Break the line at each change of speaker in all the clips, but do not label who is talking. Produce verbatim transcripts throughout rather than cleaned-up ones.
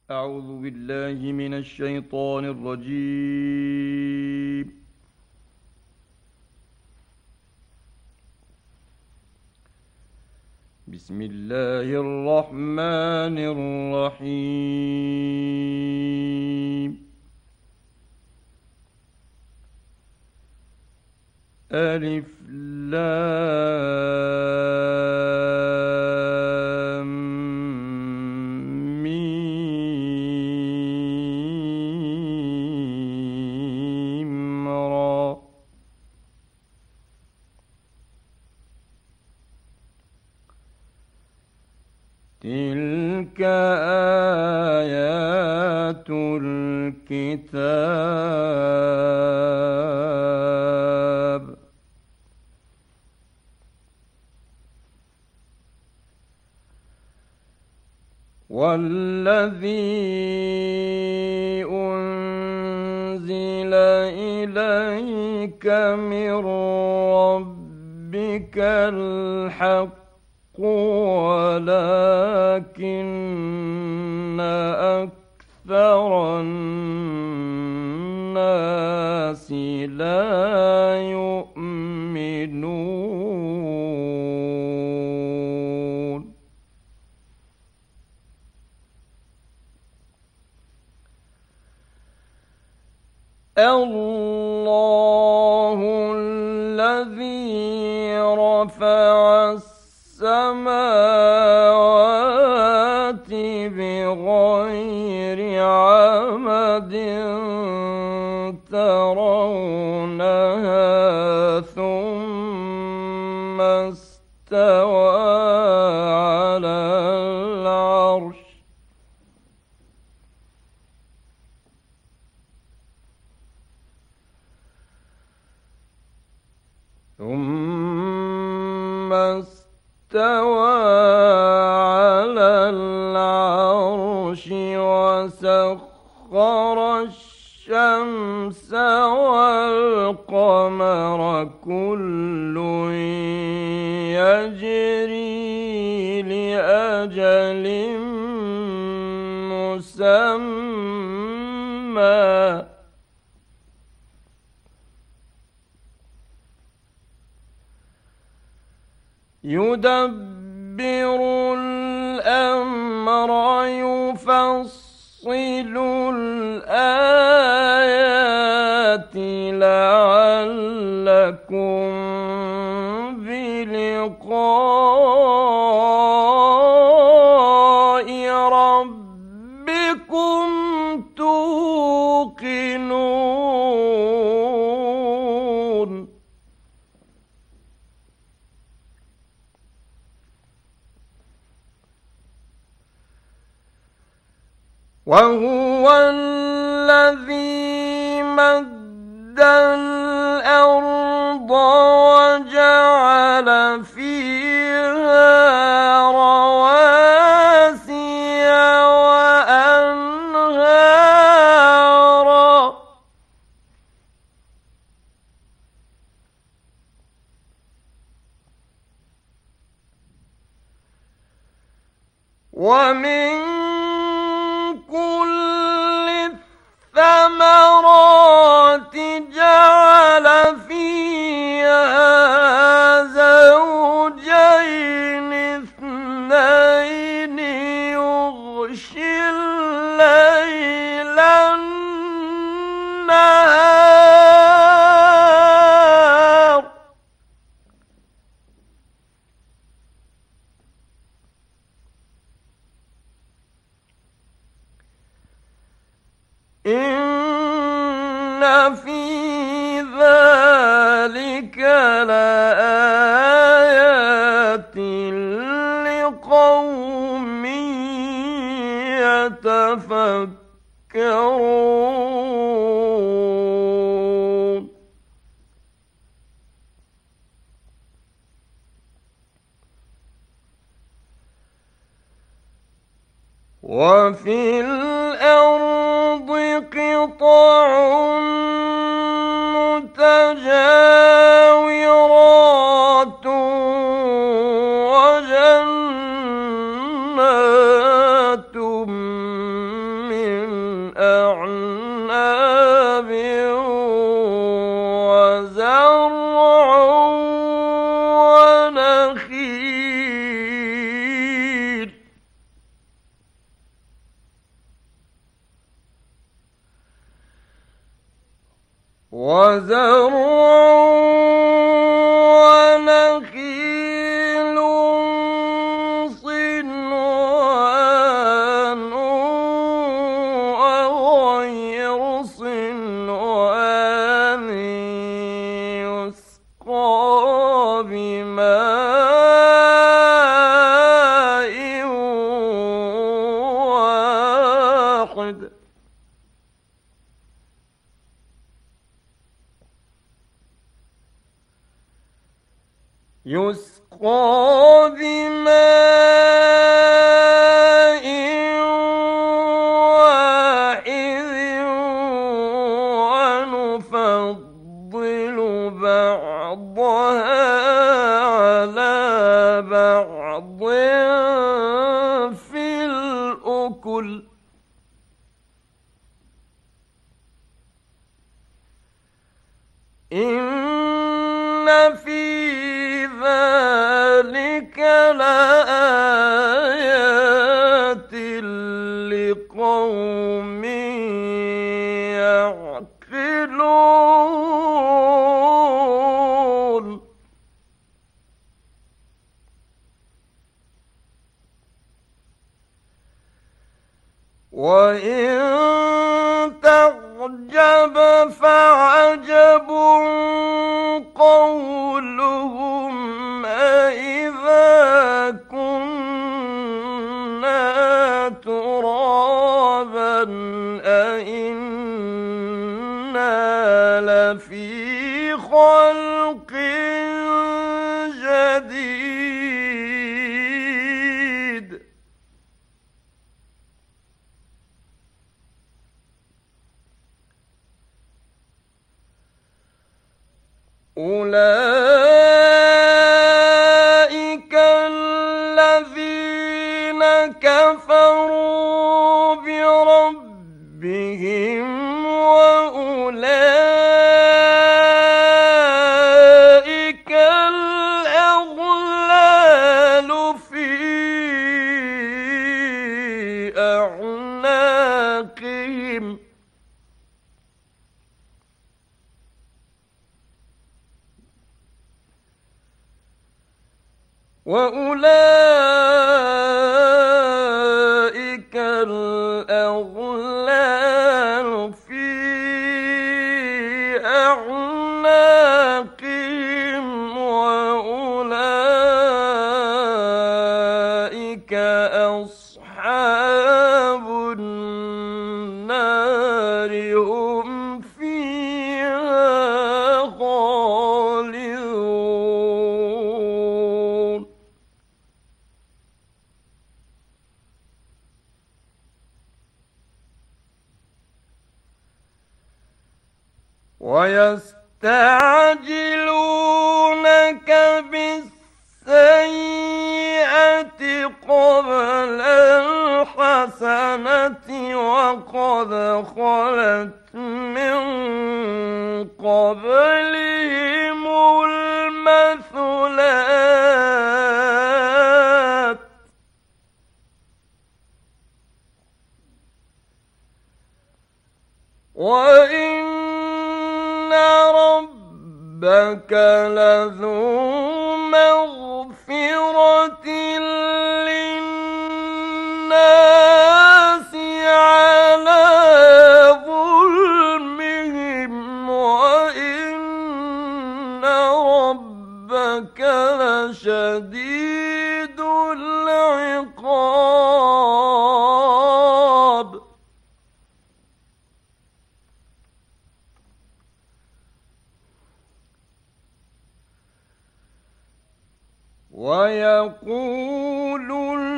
أعوذ بالله من الشيطان الرجيم. بسم الله الرحمن الرحيم. ألف لام ميم را. تلك آيات الكتاب. والذي أنزل إليك من ربك الحق ولكن أكثر الناس لا يؤمنون. الله الذي رفع السماوات بغير عمد ترونها ثم استوى على العرش. ثم استوى على العرش وسخر الشمس والقمر كل يجري لأجل مسمى. يدبر الأمر يفصل الآيات لعلكم بلقاء ربكم توقنون. وهو الذي مد الأرض وجعل فيها رواسي وأنهارا ومن الثمرات جعل فيها زوجين اثنين يغشي الليل النهار إن في ذلك لآيات لقوم يتفكرون. وفي الأرض قطع متجاورات وجنات وزرع ونخيل صنوان وغير صنوان يسقى بماء واحد يسقى بماء واحد ونفضل بعضها على بعض في الأكل إن في ذلك لآيات لقوم يعقلون وإن تعجب فعجب قولهم أإذا كنا ترابا أإنا لفي خلق جديد أولئك الذين كفروا بربهم وأولئك الأغلال في أعناقهم وأولئك الأغلال في أعناقهم وأولئك أصحاب النار هم فيها خالدون ويستعجلونك بالسيئة قبل الحسنة وقد خلت من قبلهم المثلات وإن ربك لذو مغفرة للناس على ظلمهم وإن ربك لشديد العقاب ويقول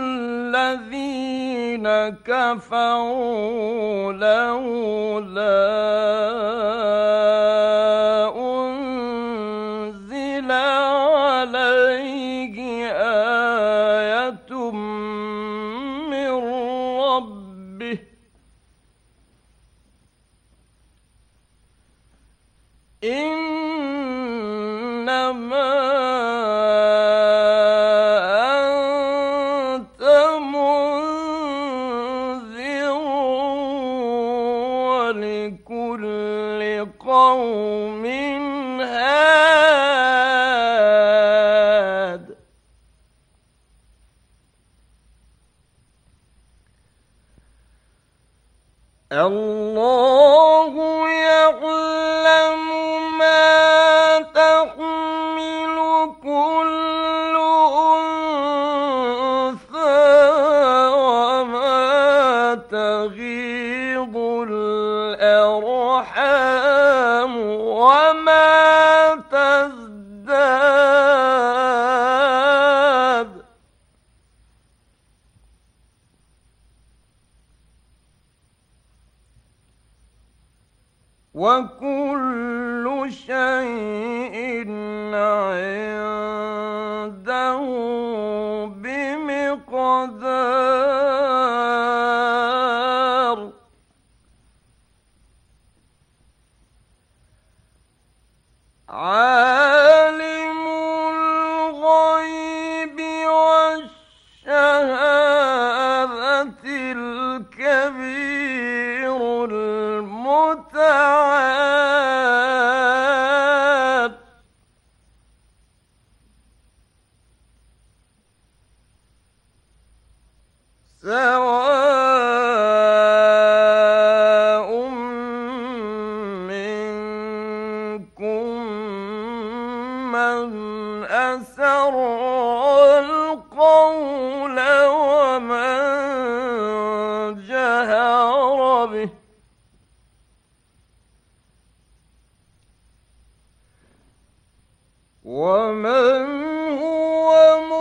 الذين كفروا لولا أنزل عليه آية من ربه إنما قوم الله يعلم ما تحمل كل أنثى وما تغيض الأرحام وما تزداد وكل شيء عنده بمقدار عالم الغيب والشهادة الكبير المتعال سواء منكم من أسر القول ومن جهر به ومن هو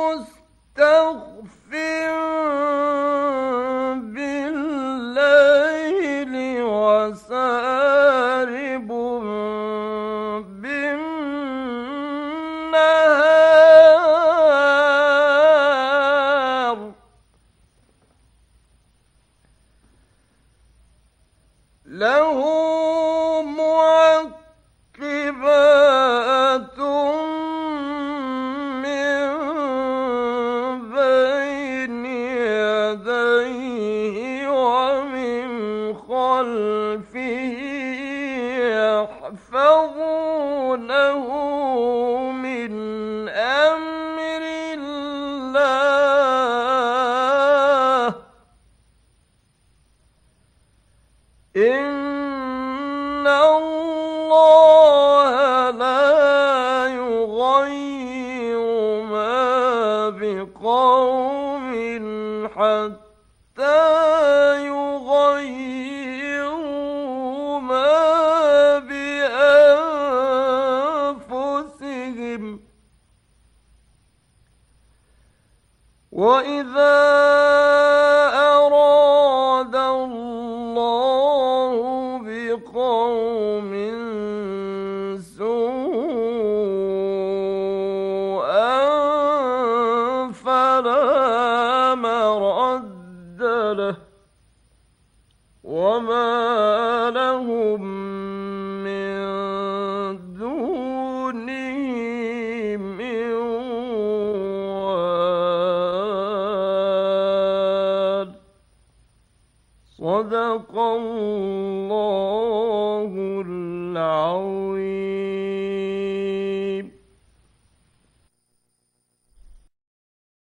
مستخف بالليل وسارب بالنهار له معقبات من بين يديه ومن خلفه يحفظونه من أمر الله إن الله لا يغير ما بقوم حتى يغيروا ما بأنفسهم وإذا أراد الله بقوم سوءا فلا مرد له وما لهم من دونه من وال صدق الله العظيم.